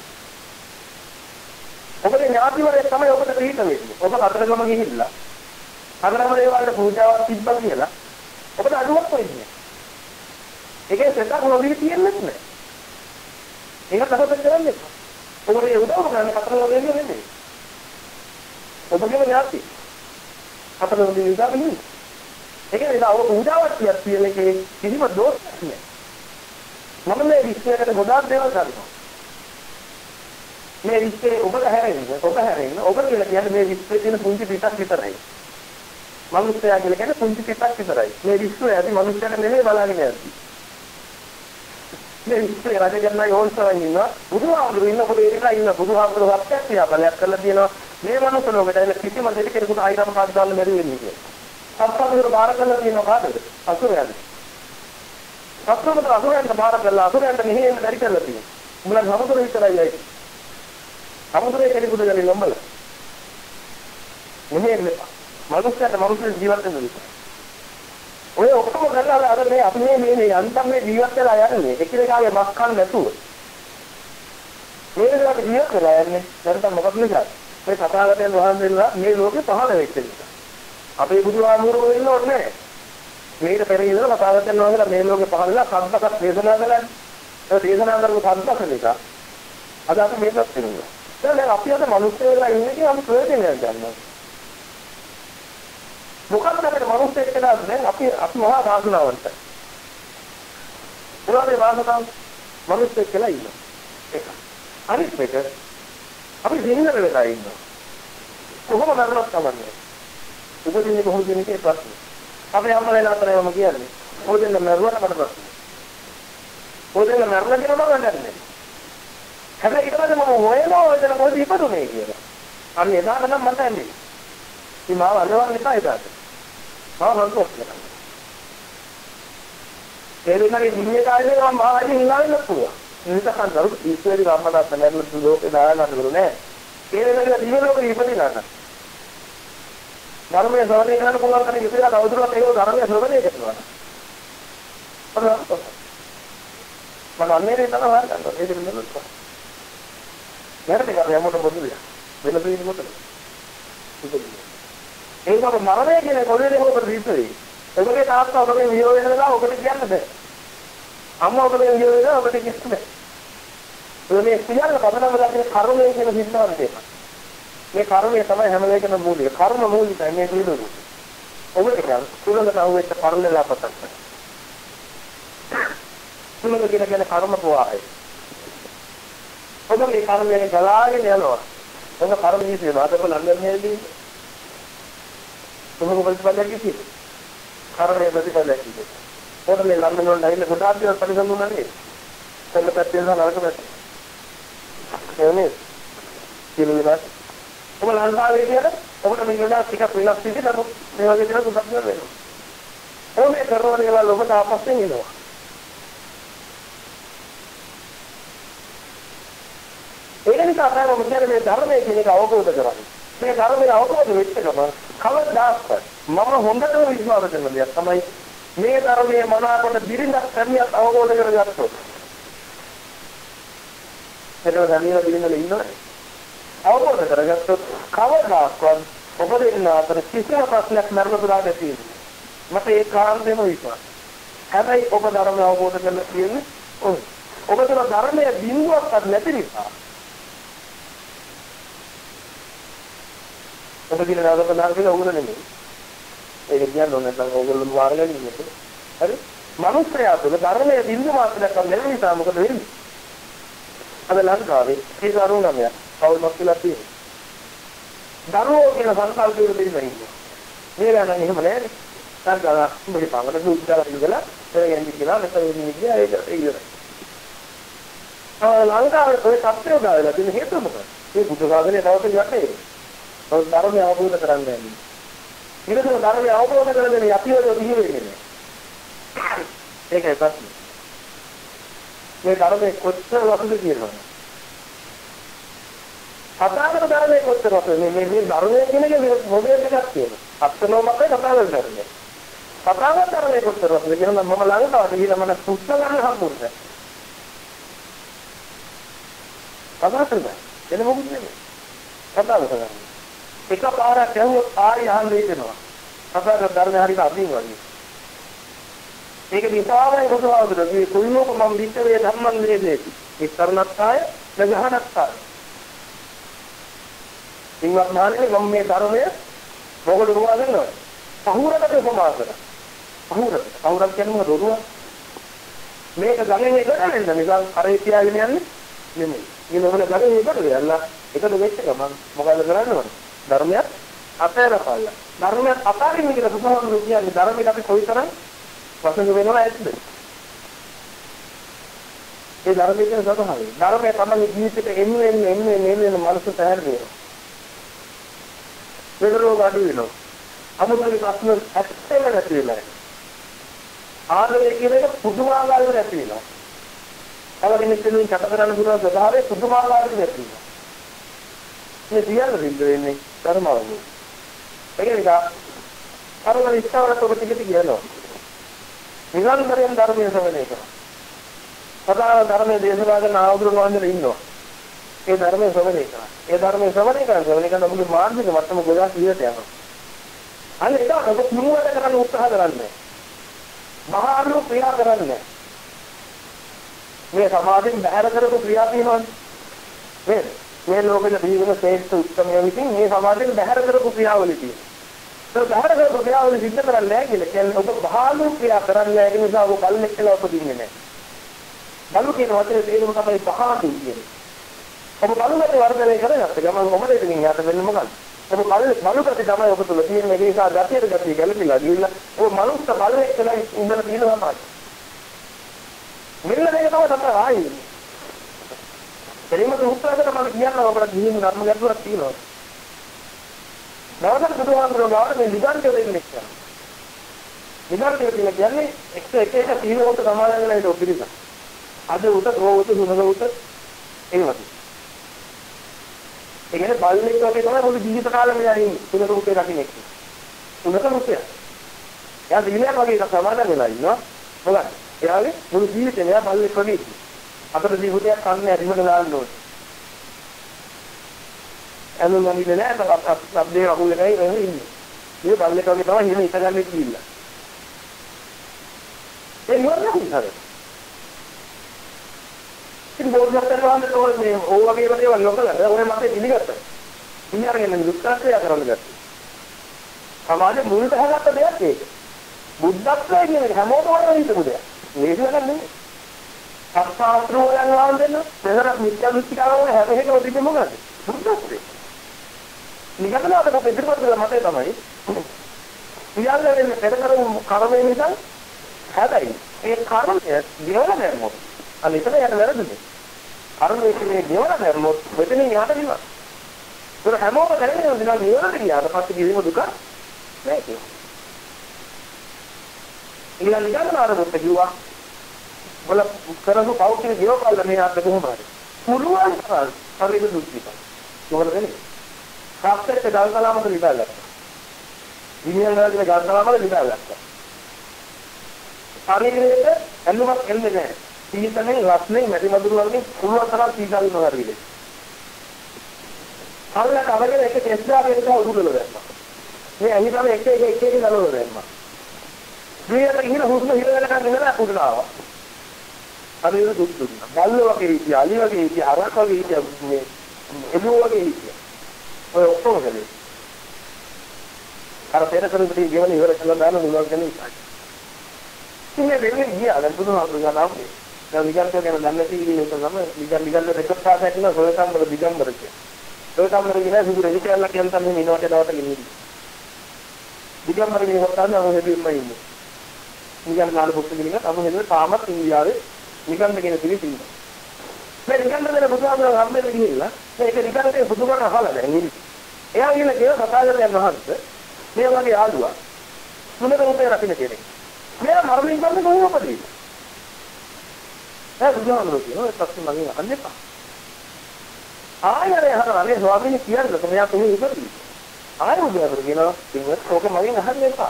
ඔබේ ඥාතිවරයෙක් තමයි ඔබට පිළිහිට වෙන්නේ. ඔබ කතරගම ගිහිල්ලා කතරගම දේවාලට පූජාවක් තිබ්බා කියලා ඔබට අඩුවක් වෙන්නේ. ඒකේ සෙටක් නොදී තියෙන්නේ නැහැ. ඒක තමයි කරන්නේ. ඔබේ උදව් කරන කතරගම දෙවියන් නෙමෙයි. ඔබගේ ඥාති. කතරගම දෙවියන් නෙමෙයි. ඒක නිසා ඔබ පූජාවක් කියන එකේ කිසිම දෝෂයක් නැහැ. මම මේ විශ්වයට ගොඩාක් දේවල් කරනවා. මේ විශ්වේ ඔබට හැරෙන්නේ ඔබ හැරෙන්නේ ඔබ කියලා කියන්නේ මේ විශ්වයේ තියෙන පුංචි පිටක් විතරයි. මනුස්සයා කියලා කියන්නේ පුංචි පිටක් විතරයි. මේ විශ්වය ඇති මනුස්සයන්ට නෙමෙයි බලාගෙන යන්නේ. මේ විශ්වයේ රජගන්නයි ඕන්සවන් ඉන්නවා. බුදුහාමුදුරු ඉන්න පොඩි එකලා ඉන්න බුදුහාමුදුරු හත්යක් තියාපලයක් කරලා තියෙනවා. මේ මනුස්ස ලෝකෙට එන කිසිම දෙයකට ආයිරම් පාඩ දාන්න බැරි වෙන්නේ කියලා. සත්පුරුෂ බාර කරලා තියෙනවා කාටද? අසුරයන්ට. සත්පුරුෂ අසුරයන්ට බාර කරලා අසුරයන්ට මෙහෙම බැරි කරලා තියෙනවා. උඹලා සමුද්‍ර විතරයි යයි. සමුද්‍රයේ කෙනෙකුට ගන්නේ නම්බල. මෙහෙම මනුස්සයන්ට මනුස්ස ජීවත් වෙන විදිහ. ඔය ඔක්කොම කරලා අර මේ අපි මේ මේ යන්තම් මේ ජීවත් වෙලා යන්නේ එකිනෙකාගේ මස් කන්න නැතුව. මේ විදිහට ජීවත් වෙලා යන්නේ නැත්නම් මොකක්ද නිසාද? මේ තථාගතයන් වහන්සේලා මේ ලෝකේ පහළ වෙච්ච නිසා. අපේ බුදුහාමුදුරුවෝ වෙන්න ඕනේ නැහැ. මේක පෙර ඉඳලා තථාගතයන් වහන්සේලා මේ ලෝකේ පහළලා සම්පතක් දේශනා කළා. ඒ දේශනා කරපු සම්පත නිසා අද අපි මේකත් වෙනවා. දැන් අපි අද මිනිස්සු වෙලා ඉන්නේ කියලා අපි ප්‍රයෝජනයක් ගන්නවා. මොකක්ද අපේ මිනිස්සු එක්කලා දැන් අපි අපි මහා සාසනාවන්ත. පුරාවේ වාසනාව මිනිස්සු කියලා ඉන්නවා. ඒක. අනිත් එක අපි සිංහල වෙලා ඉන්නවා. කොහොම නරලක් තමයි. උපදින්නේ කොහොමද කියන ප්‍රශ්නේ. අපේ අම්මලා නාතනයම කියන්නේ. කොහෙන්ද නරුවට මට ප්‍රශ්නේ. කොහෙන්ද නරුලා කියන බව දන්නේ. හැබැයි ඊට පස්සේ මම හොයනවා එතන කොහෙද ඉපදුනේ කියලා. අන්න එදාට නම් මට ඇන්නේ. ඉතින් මාව අරවන්න එපා එදාට. මාව හන්දොස් කරන්න. ඒ දෙනාගේ නිමිය කාලේ මම මාවදී හිනාවෙන්න පුළුවන්. නිතකන් දරු ඊශ්වරි රාමදාස නැරළු ලෝකේ දායකයන් කරුනේ. ඒ දෙනාගේ දිව්‍ය ලෝකෙ ඉපදිනා නේද? ධර්මයේ ශ්‍රවණය කරන්න පුළුවන් කෙනෙක් ඉතින් තවදුරටත් ඒක ධර්මයේ ශ්‍රවණය කරනවා. මම අන්නේ නේද තමයි හරි ඒක නෙමෙයි. මරණය කරන්නේ මොන මොකද? වෙන දෙයක් මොකද? ඒකම මරණය කියන්නේ කොහේද හොබට දීපේ. ඔබගේ තාත්තා ඔබගේ වියෝ වෙනදලා ඔබට කියන්න බෑ. අම්මා ඔබගේ වියෝ වෙනදලා ඔබට කියන්න බෑ. මේ සියල්ල පදනම දාගෙන කර්මය කියන සිද්ධාන්තය දෙක. මේ කර්මය තමයි හැම වෙලේකම මූලික. කර්ම මූලිකයි මේ පිළිදොරු. ඔබට කියන සුලංගන අවුෙච්ච කර්මලා පතක්. සුලංග කියන කියන්නේ කර්ම ප්‍රවාහය. ඔබගේ කර්මයෙන් ගලාගෙන යනවා. ඔබ කර්ම ජීවිතේ අතක ලංඝනයේදී ඔබ ප්‍රතිපලයක් කිව්වේ. කර්මයේ ප්‍රතිපලයක් කිව්වේ. පොඩ්ඩේ ලංඝන වල නැහිලා ගොඩාක් දේවල් පරිසම්මුණා නේද? එන්න පැත්තේ සහ නරක පැත්තේ. එන්නේ කියලා ඔබ ලංකාවේ කියන ඔබට මේ වෙලාව ටිකක් වෙනස් වෙන්නේ නමුත් මේ වගේ දේවල් උදව් වෙනවා. ඕනේ කරන දේවල් ඔබට ආපස්සෙන් එනවා. ඒක නිසා තමයි මම කියන්නේ මේ ධර්මයේ කියන එක අවබෝධ කරගන්න. මේ ධර්මයේ අවබෝධ වෙච්ච ගමන් කවදාවත් මම හොඳටම විශ්වාස කරන දෙයක් තමයි මේ ධර්මයේ මනාකොට බිරිඳක් කර්මියක් අවබෝධ කරගත්තොත්. ඒක ධර්මයේ බිරිඳල ඉන්නවනේ. අවබෝධ කරගත්තොත් කවදාවත් ඔබ දෙන්න අතර කිසිම ප්‍රශ්නයක් නැරඹලා නැති වෙනවා. මට ඒ කාරණේම විශ්වාසයි. හැබැයි ඔබ ධර්මය අවබෝධ කරලා තියෙන්නේ ඔව්. ඔබට ධර්මයේ බිඳුවක්වත් නැති නිසා ඔබ කියන නාදපදාන කියලා උගල නෙමෙයි. ඒක කියන්නේ නැත්නම් ඕගොල්ලෝ වාරගෙන ඉන්නේ. හරි? මනුස්සයා තුළ ධර්මයේ බිඳු මාත්‍රයක් නැති නිසා මොකද වෙන්නේ? අද ලංකාවේ ඒ කරුණමය කවුරුත් කියලා තියෙනවා. දරුවෝ කියන සංකල්පයක දෙන්න ඉන්නේ. මේලා නම් එහෙම නෑනේ. සංකල්ප මේ පාවකට උද්දාලා ඉඳලා එරගෙන කියලා මෙතන ඉන්නේ ඒක ඉවරයි. ආ ලංකාවේ ඔය සත්‍යය ගාවලා තියෙන හේතුව මොකක්ද? මේ බුද්ධ ශාසනය තවත් යන්නේ. ඔය ධර්මය අවබෝධ කරගන්න යන්නේ. ඊටතර ධර්මය අවබෝධ කරගෙන යතිවල දිහි වෙන්නේ. ඒකයි ප්‍රශ්නේ. මේ ධර්මයේ කොච්චර වශයෙන් කියනවා. සතරකට ධර්මයේ කොච්චර වශයෙන් මේ මේ ධර්මයේ කියන එක මොකද එකක් තියෙනවා. අත්නෝමකේ සතරකට ධර්මයේ. සතරකට ධර්මයේ කොච්චර වශයෙන් කියනවා මම ළඟට ගිහින් මම පුස්තක ගන්න හම්බුනේ. සතරකට එන මොකද නෙමෙයි. සතරකට ගන්න. එකපාරක් ඇහුවොත් ආයෙ අහන්න වෙනවා. සතරකට ධර්මයේ හරියට අදින් වගේ. ඒක දිසාවයි බුදුහාමුදුරුවෝ මේ කුල්ලෝක මම විච්චේ ධම්මං වේදේති. මේ කරණත්තාය නගහනත්තාය. ඉන්වත් මානේ මම මේ ධර්මය මොකද උවා දෙන්නවද? පහුරකට උපමා කරා. පහුරකට. පහුරක් කියන්නේ මොකද උරුව? මේක ගඟෙන් එකට එන්න නිකන් කරේ තියාගෙන යන්නේ නෙමෙයි. ඊළඟ වල ගඟෙන් එකට යලා එකද වෙච්ච ගමන් මොකද කරන්න ඕන? ධර්මයක් අතහැරපල්ලා. ධර්මයක් අතාරින්න කියලා බුදුහාමුදුරුවෝ කියන්නේ ධර්මයට අපි කොයිතරම් වසඟ වෙනවා ඇද්ද? ඒ ධර්මයේ තියෙන ස්වභාවය. ධර්මය තමයි ජීවිතේට එන්නේ එන්නේ එන්නේ එන්නේ මනස තැහැරෙනවා. වෙනරෝ ගඩු වෙනවා. අමුතුවෙන් ප්‍රශ්න ඇත්තම නැති වෙනවා. ආදරය කියන එක පුදුමාකාරව නැති වෙනවා. අවදින කෙනෙක් කතා කරන්න පුළුවන් ස්වභාවය පුදුමාකාරව නැති වෙනවා. මේ සියල්ල බින්ද වෙන්නේ ධර්මාවලිය. ඒක නිසා අරගෙන ඉස්සරහට ඔබ ටික ටික යනවා. නිරන්තරයෙන් ධර්මයේ ශ්‍රවණය කරනවා. සදා ධර්මයේ දේශනා කරන ආවුරුන් වහන්සේලා ඉන්නවා. ඒ ධර්මයේ ශ්‍රවණය කරනවා. ඒ ධර්මයේ ශ්‍රවණය කරන ශ්‍රවණය කරන මුළු මානසික මට්ටම ගොඩාක් ඉහළට යනවා. අන්න ඒක ඔබ නුවණ කරන්න උත්සාහ කරන්නේ. මහාරු ක්‍රියා කරන්නේ. මේ සමාධියෙන් බැහැර කරපු ක්‍රියා තියෙනවනේ. මේ මේ ලෝකෙට දීගෙන ශ්‍රේෂ්ඨ උත්තරමය විසින් මේ සමාධියෙන් බැහැර කරපු ක්‍රියාවලිය තියෙනවා. ඒ බැහැර කරපු ක්‍රියාවලිය සිද්ධ කරන්නේ නැහැ කියලා කියන්නේ ඔබ බාහිර ක්‍රියා කරන්නේ නැහැ ඒ නිසා ඔබ කල්ෙක් කියලා උපදින්නේ නැහැ. බලු කියන වචනේ තේරුම තමයි පහාතු කියන්නේ. ඔබ බලුකට වර්ධනය කරගත්ත ගමන් ඔබට ඉතින් යාට වෙන්නේ මොකක්ද? ඔබ බලු බලුකට තමයි ඔබ තුල තියෙන මේ නිසා ගැටියට ගැටිය ගැලපිලා ගිහිල්ලා ඔබ මනුස්ස බලයක් කියලා ඉඳලා තියෙනවා තමයි. මෙන්න මේක තමයි තමයි ආයේ. පරිමත උත්තරකට මම කියනවා ඔබට ගිහින් ධර්ම ගැටලුවක් තියෙනවා. නවතත් බුදුහාමුදුරුවෝ ගාවට මේ නිගන්ඨය දෙන්නේ නැහැ. නිගන්ඨය කියන්නේ එක එක එක තීනෝට සමාදන් වෙලා ඉත ඔපිරිස. අද උට ගෝවත සුනල උට ඒවත්. ඒ කියන්නේ බල්ලෙක් වගේ තමයි මුළු ජීවිත කාලෙම යන්නේ සුනල උටේ රකින්න එක්ක. සුනල උටේ. එයා දිනයක් වගේ එක සමාදන් වෙලා ඉන්නවා. මොකද? එයාගේ මුළු ජීවිතේම එයා බල්ලෙක් වගේ ඉන්නේ. අතට ජීවිතයක් කන්නේ අරිමඩ දාන්න ඕනේ. එළු මනින්නේ නැහැ අප අප්දේ රකුල් එකයි ඉන්නේ. මේ බල්ලෙක් වගේ තමයි හිම ඉතගන්නේ කියලා. ඒ නිවර්ණ හිතර. ඉතින් බෝධිසත්වයන් වහන්සේ තෝරන්නේ මේ ඕ වගේ දේවල් ලොකලා ඔය මතේ පිළිගත්තා. ඉන්නරගෙන දුක්ඛාසය කරන්න ගත්තා. සමාජයේ මුල් තහගත්ත දෙයක් ඒක. බුද්ධත්වය කියන එක හැමෝටම වරන හිතපු දෙයක්. මේක නෙමෙයි. සත්‍යාස්ත්‍රෝයන් වහන්සේන මෙතන මිත්‍යා දෘෂ්ටිකාරව හැපෙහෙකව තිබෙන්නේ මොකද? බුද්ධත්වය. නිගමනකට පිටිපස්සට මතේ තමයි. ඉයාලෙන්නේ පෙර කරමු කර්මය නිසා හැබැයි ඒ කර්මය දේවල නෑමොත් අනිතට යට වැරදුනේ. කර්මයේ කියන්නේ දේවල නෑමොත් මෙතනින් යට වෙනවා. ඒක හැමෝම කරන්නේ දිනා දේවලට ගියාට පස්සේ කිසිම දුක නෑ කියලා. ඊළඟ නිගමනාරමුත් කිව්වා බල කරසු පෞත්‍රික ජීවපාල මේ ආත් කොහොමද? මුළුවන් කරල් හරිද දුක්ඛිත. මොකද වෙන්නේ? සාක්ෂිත ගල්කලාමක විදාලක්. විඤ්ඤාණ වලදී ගල්කලාමක විදාලක්. ශරීරයේ ඇල්ලුමක් එන්නේ නැහැ. සීතලෙන් රස්නේ මැටි මදුරු වගේ පුළුවන් තරම් සීතල වෙනවා හරියට. කල්ලට අරගෙන එක කෙස්දාගෙන ඉඳලා උඩුලල දැම්මා. මේ අහිතම එක එක එක එක ගලවලා දැම්මා. දුරියට ගිහින් හුස්ම හිර වෙනකන් ඉඳලා උඩට ආවා. හරියට දුක් දුන්නා. බල්ල වගේ හිටියා, අලි වගේ හිටියා, හරක් වගේ හිටියා, මේ එළුව වගේ හිටියා. ඔය ඔක්කොම ගලේ. අර පෙර කරුපටි ගෙවන ඉවර කළා දාන නුලක් ගැන ඉස්සයි. ඉන්නේ වෙන්නේ ගියා දැන් බුදුහාමුදුරුවෝ ගානන්නේ. දැන් විගන්ත ගැන දන්නේ නැති ඉන්නේ තමයි විගන් විගන්ත දෙකක් පාසක් කරන සෝයසම්බර විගම්බර කිය. සෝයසම්බර කියන සුදු රෙදි කියලා කියන තමයි මේ ඉනෝට දවට ගෙනියන්නේ. විගම්බර කියන හොතාන අම හැදෙන්නම ඉන්නේ. විගන් නාල පුස්තක ගිනින අම හැදෙන්නේ තාමත් ඉන්දියාවේ විගන්ත කියන පිළි තිබුණා. මේ විගන්ත දෙන බුදුහාමුදුරුවෝ හම්බෙන්න ගිහිල්ලා මේක විගන්තේ බුදුබණ අහලා දැන් ඉන්නේ. එයා කියලා කියන කතාවරයන් වහන්සේ මේ වගේ ආදුවා. මුලක උතේ රකින්න කෙනෙක්. මෙයා මරණින් පස්සේ කොහොමද උපදින්නේ? ඒ බුදුහාමුදුරුවෝ කියනවා ඒ ප්‍රශ්නේ මගෙන් අහන්න එපා. ආයෙත් අහනවා ස්වාමීන් කියන්නේ මෙයා කොහේ ඉපදින්නේ? ආයෙ බුදුහාමුදුරුවෝ කියනවා ඉතින් ඕක මගෙන් අහන්න එපා.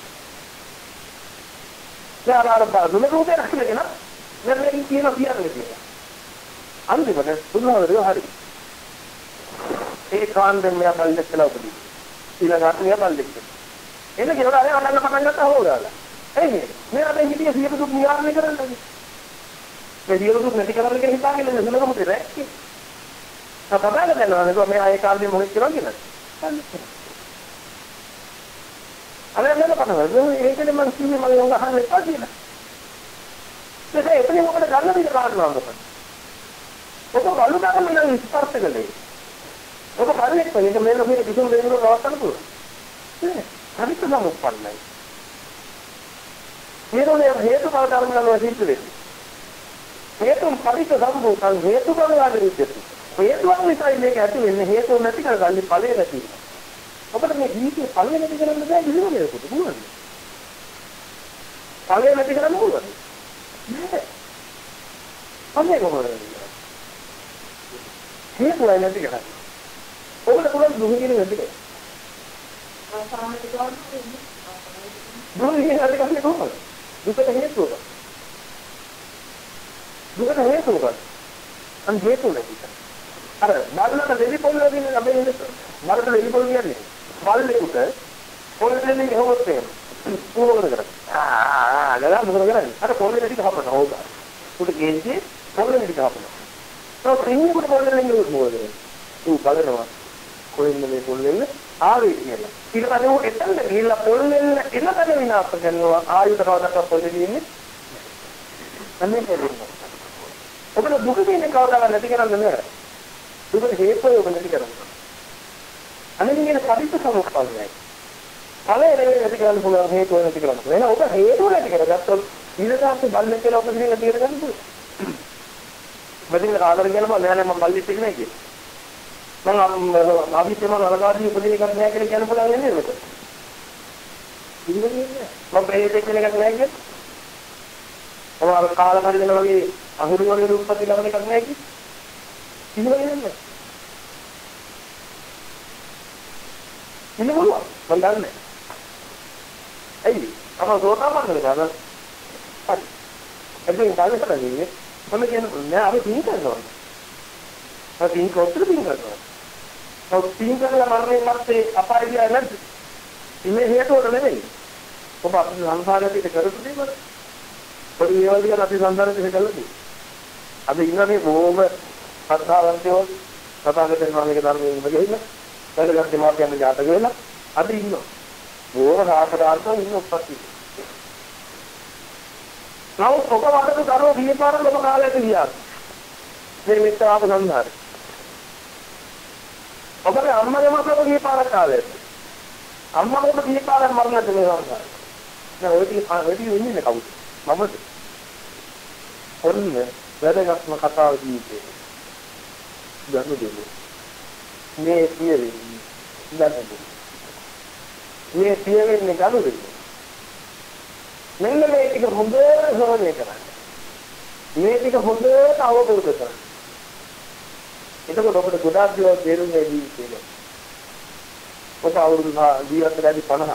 දැන් අර මුලක උතේ රකින්න කෙනා මෙන්න කියන කියන්නේ කියලා. අන්තිමට බුදුහාමුදුරුවෝ හරි. ඒ කාන්දෙන් මෙයා බල්ලෙක් කියලා උපදින්නේ. ඊළඟට මෙයා බල්ලෙක්. එන්න කියලා අර අනන්න පටන් ගත්තා හොරාලා. එයි මේ අපේ හිතේ සියලු දුක් නිවාරණය කරන්නද? මේ සියලු දුක් නැති කරන්න කියලා හිතාගෙන ඉන්න සුලක මුතේ රැක්කේ. සබබල දෙනවා නේද මේ ආයේ කාර්යය මොකද කියලා කියනවා. අර නේද පටන් ඒකනේ මම කිව්වේ මම උංග අහන්න එපා කියලා. ඒක එතනින් මොකද ගන්න දෙයක් කාරණාවක් මොකද? ඔක බලු ගන්න නම් ස්පර්ශ කළේ. ඔක පරිලෙක් වෙන්නේ මේ ලෝකෙ කිසිම දෙයක් නවත්තන්න පුළුවන්. නේ? හරි තමයි උපන්නයි. හේතුනේ හේතු බව ධර්මවල සිද්ධ වෙන්නේ. හේතුන් පරික සම්භූතං හේතු බව ආදිරිච්චති. හේතුන් නිසා මේක ඇති වෙන්නේ හේතු නැති කරගන්නේ ඵලය නැති. ඔබට මේ ජීවිතේ ඵලය නැති කරන්න බෑ කිසිම කෙනෙකුට පුළුවන්. ඵලය නැති කරන්න පුළුවන්. නෑ. අනේ කොහොමද? හේතු නැති කරන්නේ. ඔබට පුළුවන් දුක කියන නැති කරන්න. ආසාමික ගන්න දුක කියන නැති කරන්නේ කොහොමද? දුකට හේතුව. දුකට හේතුව. අන් හේතුව නැති. අර බලනක දෙවි පොල් වලින් අපි ඉන්නේ. මරට දෙවි පොල් කියන්නේ. බල්ලෙකුට පොල් දෙන්නේ කොහොමද තේරෙන්නේ? මොකද කරන්නේ? ආ ගලා මොකද කරන්නේ? අර පොල් දෙක ටික හපනවා. හොද. උට ගෙන්ජේ පොල් දෙක ටික හපනවා. તો ත්‍රිමුකුට පොල් දෙක නෙමෙයි මොකද කරන්නේ? ඌ බලනවා. කොහෙන්ද මේ පොල් දෙන්නේ? ආවේ කියලා. ඊට පස්සේ ਉਹ එතනට ගිහිල්ලා පොල් දෙන්න එනතන විනාශ කරනවා ආයුධ කවදාවත් පොල් දෙන්නේ. අනේ දෙන්නේ. ඔබට දුක කියන්නේ කවදාවත් නැති කරන්නේ නෑ. දුකට හේතුව ඔබ නැති කරන්නේ. අනිත් කියන පටිච්ච සමුප්පාදයයි. ඵලය නැති කරන්න පුළුවන් හේතුව නැති කරන්න. එහෙනම් ඔබ හේතුව නැති කරගත්තොත් ඊළඟට බල්ලෙක් කියලා ඔබ දින නැති කරගන්න පුළුවන්. මෙදින ආදර කියන මම නෑ මම බල්ලෙක් ඉන්නේ කියලා. මම ආවිතේම නරකාදී උපදින එකක් නෑ කියලා කියන්න පුළුවන් නේද මෙතන? ඉන්නේ මම ප්‍රේතෙක් කියන එකක් නෑ කියන්නේ. මම අර කාලා හරින වගේ අහුරු වගේ රූපපති ලබන එකක් නෑ කිව්වේ. ඉන්නේ නෑ. ඉන්නේ මොනවා? මම දන්නේ. ඇයි? අම සෝතාපන්න වෙනවා. හරි. එදින් කාලේ කරන්නේ මම කියන්නේ නෑ අපි පින් කරනවා. අපි පින් කොච්චර පින් කරනවා? ඔව් පින් කරලා මරණයන් මැත්තේ අපාය ගියා නැද්ද? ඉන්නේ හේතුවට නෙමෙයි. ඔබ අපේ සංසාරයට කරපු දේ මොකද? පොඩි ඒවල් දිහා අපි සංසාරයට හේකල්ලා තියෙනවා. අද ඉන්න මේ බොහොම සත්‍යවන්තයෝ සතාගතේ මානසික ධර්මයෙන් ඉඳගෙන වැඩගත් දෙමාපියන් ජාතක වෙලා අද ඉන්නවා. බොහොම සාකරාර්ථව ඉන්න උපත්ති. නව ඔබ වඩට කරෝ දීපාරල ඔබ කාලයට ගියා. මේ මෙතන ආපු සංසාරේ. ඔබගේ අම්මගේ මතක දීපාර කාලේ. අම්මගේ දීපාර මරණද මේ සංසාරේ. නෑ ඔය ටික ඔය ටික ඉන්නේ කවුද? මමද? ඔන්න වැඩගත්ම කතාව ජීවිතේ. ගන්න දෙන්නේ. මේ පියවෙන්නේ ගන්න. මේ පියවෙන්නේ ගන්න දෙන්නේ. මෙන්න මේ ටික හොඳට සෝනේ කරන්න. මේ ටික හොඳට අවබෝධ කරගන්න. එතකොට ඔබට ගොඩාක් දේවල් තේරුම් ගන්න ජීවිතේ. ඔබ අවුරුදු ජීවිත වැඩි පනහක්.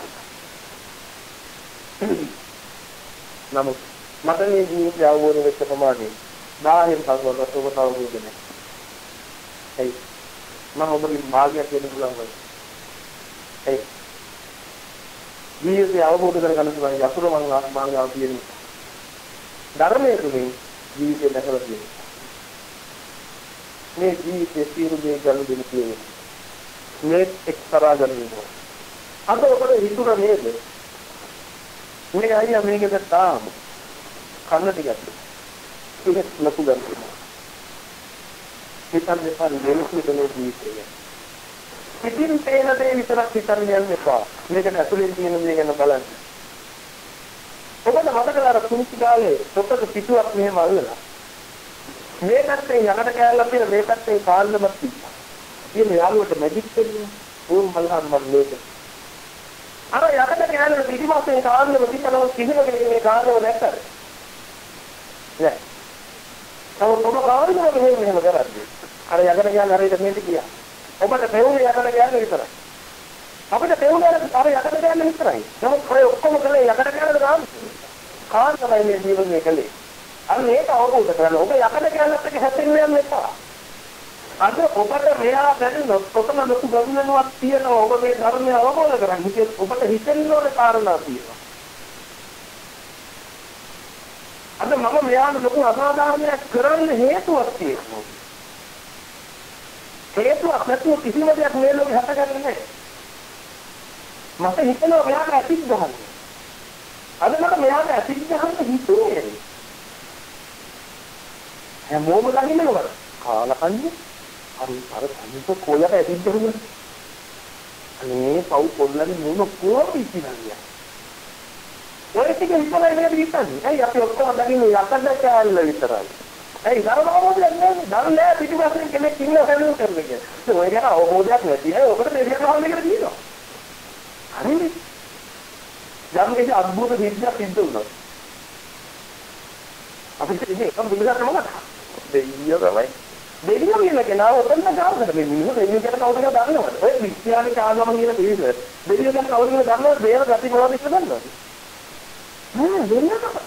නමුත් මට මේ ජීවිතය අවබෝධ වෙච්ච ප්‍රමාණය දහයෙන් පස්වරට ඔබට අවබෝධ නැහැ. ඒ මම ඔබගේ භාගයක් වෙන්න පුළුවන් වයි. ඒ ජීවිතය අවබෝධ කරගන්න පුළුවන් යතුරු මං මාර්ගාව කියන්නේ. ධර්මයේ තුලින් ජීවිතය දැකලා තියෙනවා. මේ ජීවිතයේ සියලු දේ ගන්න දෙන්න තියෙනවා. මේ එක්තරා ගන්නවා. අද ඔබට හිතුණා නේද? මේ අයියා මේකද තාම කන්න ටිකක්. ඒක ලොකු ගන්නවා. හිතන්න එපා දෙලුසු දෙලේ ජීවිතය. ඉතින් තේන දේ විතරක් හිතන්න යන්න එපා. මේකට ඇතුලෙන් තියෙන දේ ගැන බලන්න. ඔබට මතකද අර කුංචි කාලේ පොතක පිටුවක් මෙහෙම අල්ලලා. මේ පැත්තේ යකට කෑල්ලක් තියෙන මේ පැත්තේ කාල්ලමක් තිබ්බා. ඉතින් යාළුවට මැජික් කරනවා. ඕම් මල්හන් මල්ලේක. අර යකට කෑල්ල පිටිපස්සේ කාල්ලම තිබ්බම කිසිම කෙනෙක් මේ කාල්ලම දැක්කද? නෑ. තව ඔබ කාල්ලම මෙහෙම මෙහෙම කරද්දී අර යකට කෑල්ල හරියට මෙහෙට ගියා. ඔබට පෙවුනේ යකට කෑල්ල විතරයි. අපිට පෙවුනේ අර යකට කෑල්ල විතරයි. නමුත් ඔය ඔක්කොම කළේ යකට කෑල්ලද ගන්න. කාල් තමයි මේ ජීවනයේ කළේ. අන්න ඒක අවබෝධ කරගන්න. ඔබ යකට කෑල්ලත් එක්ක හැපෙන්න යන්න එපා. අද ඔබට මෙයා දැනෙන ඔතන ලොකු ගමනක් තියෙනවා. ඔබ මේ ධර්මය අවබෝධ කරගන්න. ඉතින් ඔබට හිතෙන්න ඕනේ කාරණා තියෙනවා. අද මම මෙයාට ලොකු අසාධාරණයක් කරන්න හේතුවක් තියෙනවා. හේතුවක් නැතුව කිසිම දෙයක් මේ ලෝකේ හටගන්නේ නැහැ. මට හිතෙනවා මෙයාට ඇසිඩ් ගහන්න. අද මට මෙයාට ඇසිඩ් ගහන්න හිතුනේ. හැමෝම ගහින්නේ මොකද? කාලා කන්නේ. අර අර අනිත් කොලට ඇසිඩ් ගහන්නේ. අනේ පව් කොල්ලනේ මොන කොහොමද ඉතිනන්නේ? ඔය ටික විතරයි මේක හිතන්නේ. ඇයි අපි ඔක්කොම දකින්නේ යකඩ කෑල්ල විතරයි. ඇයි ධර්ම අවබෝධයක් නැහැ. ධර්ම නෑ පිටිපස්සෙන් කෙනෙක් ඉන්න හැලුම් කරන එක. ඔය ගැන අවබෝධයක් නැති අය ඔකට දෙවියන් වහන්සේ කියලා කියනවා. හරිනේ. යම් කිසි අద్භූත සිද්ධියක් සිද්ධ වුණා. අපිට ඉන්නේ කොහොමද විගත මොකක්ද? දෙවියෝ තමයි. දෙවියෝ කියන කෙනා ඔතන ගාවකට මේ මිනිස්සු දෙවියෝ කියන කවුද කියලා දන්නවද? ඔය විශ්‍යාවේ කාගම කියන පිළිස. දෙවියෝ කියන කවුද කියලා දන්නවද? දේව ගති මොනවද කියලා දන්නවද? නෑ දෙවියෝ තමයි.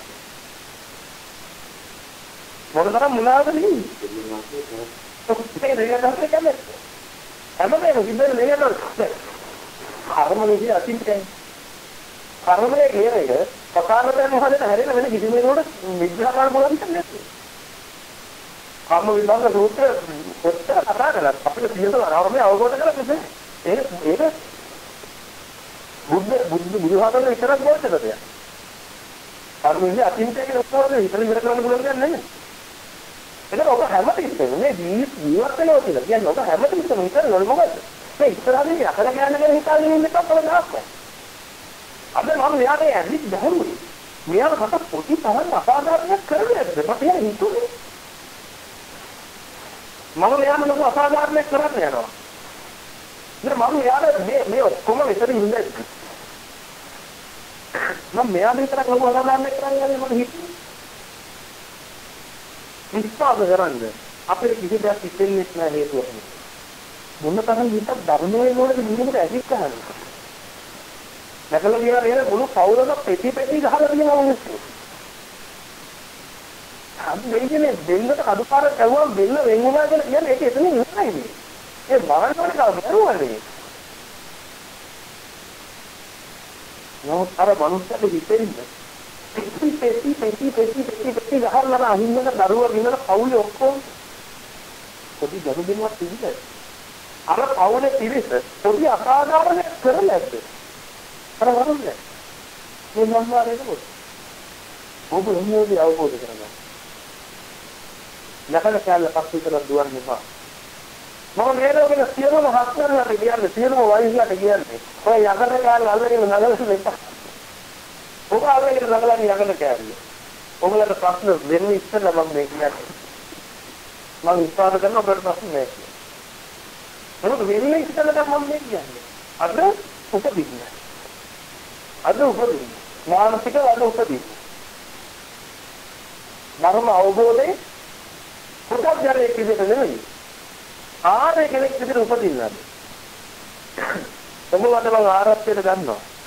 මොනතරම් මුලාවද නෙමෙයි. ඔක්කොම දෙවියන් හතර කියන්නේ. හැමදේම සිද්ධ වෙන්නේ නේද? කර්ම විදිහ අතින්කයි. කර්මයේ කියන එක ප්‍රකාරයෙන් හදන හැරෙන වෙන කිසිම කෙනෙකුට විග්‍රහ කරන්න පුළුවන් දෙයක් නෑ. කර්ම විභාග සූත්‍ර කොච්චර කතා කළත් අපිට තියෙනවා කර්මය අවබෝධ කරගන්න. ඒක ඒක බුද්ධ බුද්ධ බුදුහාමර විතරක් බෝධිත දෙයක්. කර්ම විදිහ අතින්කයි කියන උත්තරේ හිතලා ඉවර කරන්න පුළුවන් දෙයක් නෑ. එතන ඔබ හැමතිස්සෙම මේ ජීවත් වෙනවා කියලා කියන්නේ ඔබ හැමතිස්සෙම හිතන්නේ මොකද්ද? මේ ඉස්සරහදී අකල ගන්න ගැන හිතාගෙන ඉන්න එක අපල දාස්ම. අද මම මෙයාට ඇද්දිත් බැලුවේ. මෙයාට කට පොඩි තරම් අසාධාරණයක් කරන්නේ නැද්ද? මට එහෙම හිතුනේ. මම මෙයාම ලොකු අසාධාරණයක් කරන්න යනවා. ඉතින් මම මෙයාට මේ මේ ඔක්කොම විතර ඉන්නේ. මම මෙයාට විතරක් ලොකු අසාධාරණයක් කරන්න යන්නේ මට හිතුනේ. විශ්වාස කරන්න අපේ කිසි දෙයක් හිතෙන්නේ නැහැ හේතුව. මොන තරම් හිතක් ධර්මයේ මොනද නිමුට ඇසික් ගහන්නේ. නැකලා කියලා නේද මුළු පවුලම පෙටි පෙටි ගහලා තියෙනවා මිනිස්සු. අපි දෙන්නේ දෙන්නට කඩුපාර කරුවා බෙල්ල වෙන් වුණා කියලා කියන්නේ ඒක එතනින් ඉන්නයි මේ. ඒ මරණයට කවුරුවනේ. නමුත් අර මනුස්සයෙක් හිතෙන්නේ පෙටි පෙටි පෙටි පෙටි පෙටි පෙටි ගහලා අහින්නක දරුවා විනන පවුලේ ඔක්කොම පොඩි දරු දෙන්නවා තිබිලා. අර පවුලේ පිරිස පොඩි අසාධාරණයක් කරලා නැද්ද? අර වරුන්නේ. මේ සම්මාරේක පොත්. ඔබ මොනවද අවබෝධ කරගන්න? නැකල කාල පස්විතර දුවන්නේ පා. මම මේරෝගෙන සියලුම හස්තරලට කියන්නේ සියලුම වයිස්ලට කියන්නේ. ඔය යකඩ කාල අල්ලගෙන නගලන්න එපා. ඔබ අල්ලගෙන නගලන්නේ යකඩ කෑල්ල. ඔබලට ප්‍රශ්න දෙන්න ඉස්සෙල්ලා මම මේ කියන්නේ. මම විශ්වාස කරනවා ඔබට ප්‍රශ්න නැහැ. මොකද වෙන්නේ ඉස්සෙල්ලා මම මේ කියන්නේ. අද උපදින්න. අද උපදින්න. මානසික අද උපදින්න. ධර්ම අවබෝධයේ පුතග්ජනයෙක් විදිහට නෙමෙයි. ආරේ කෙනෙක් විදිහට උපදින්නද? ඔබ වඩ මම ආරක්ෂයට ගන්නවා.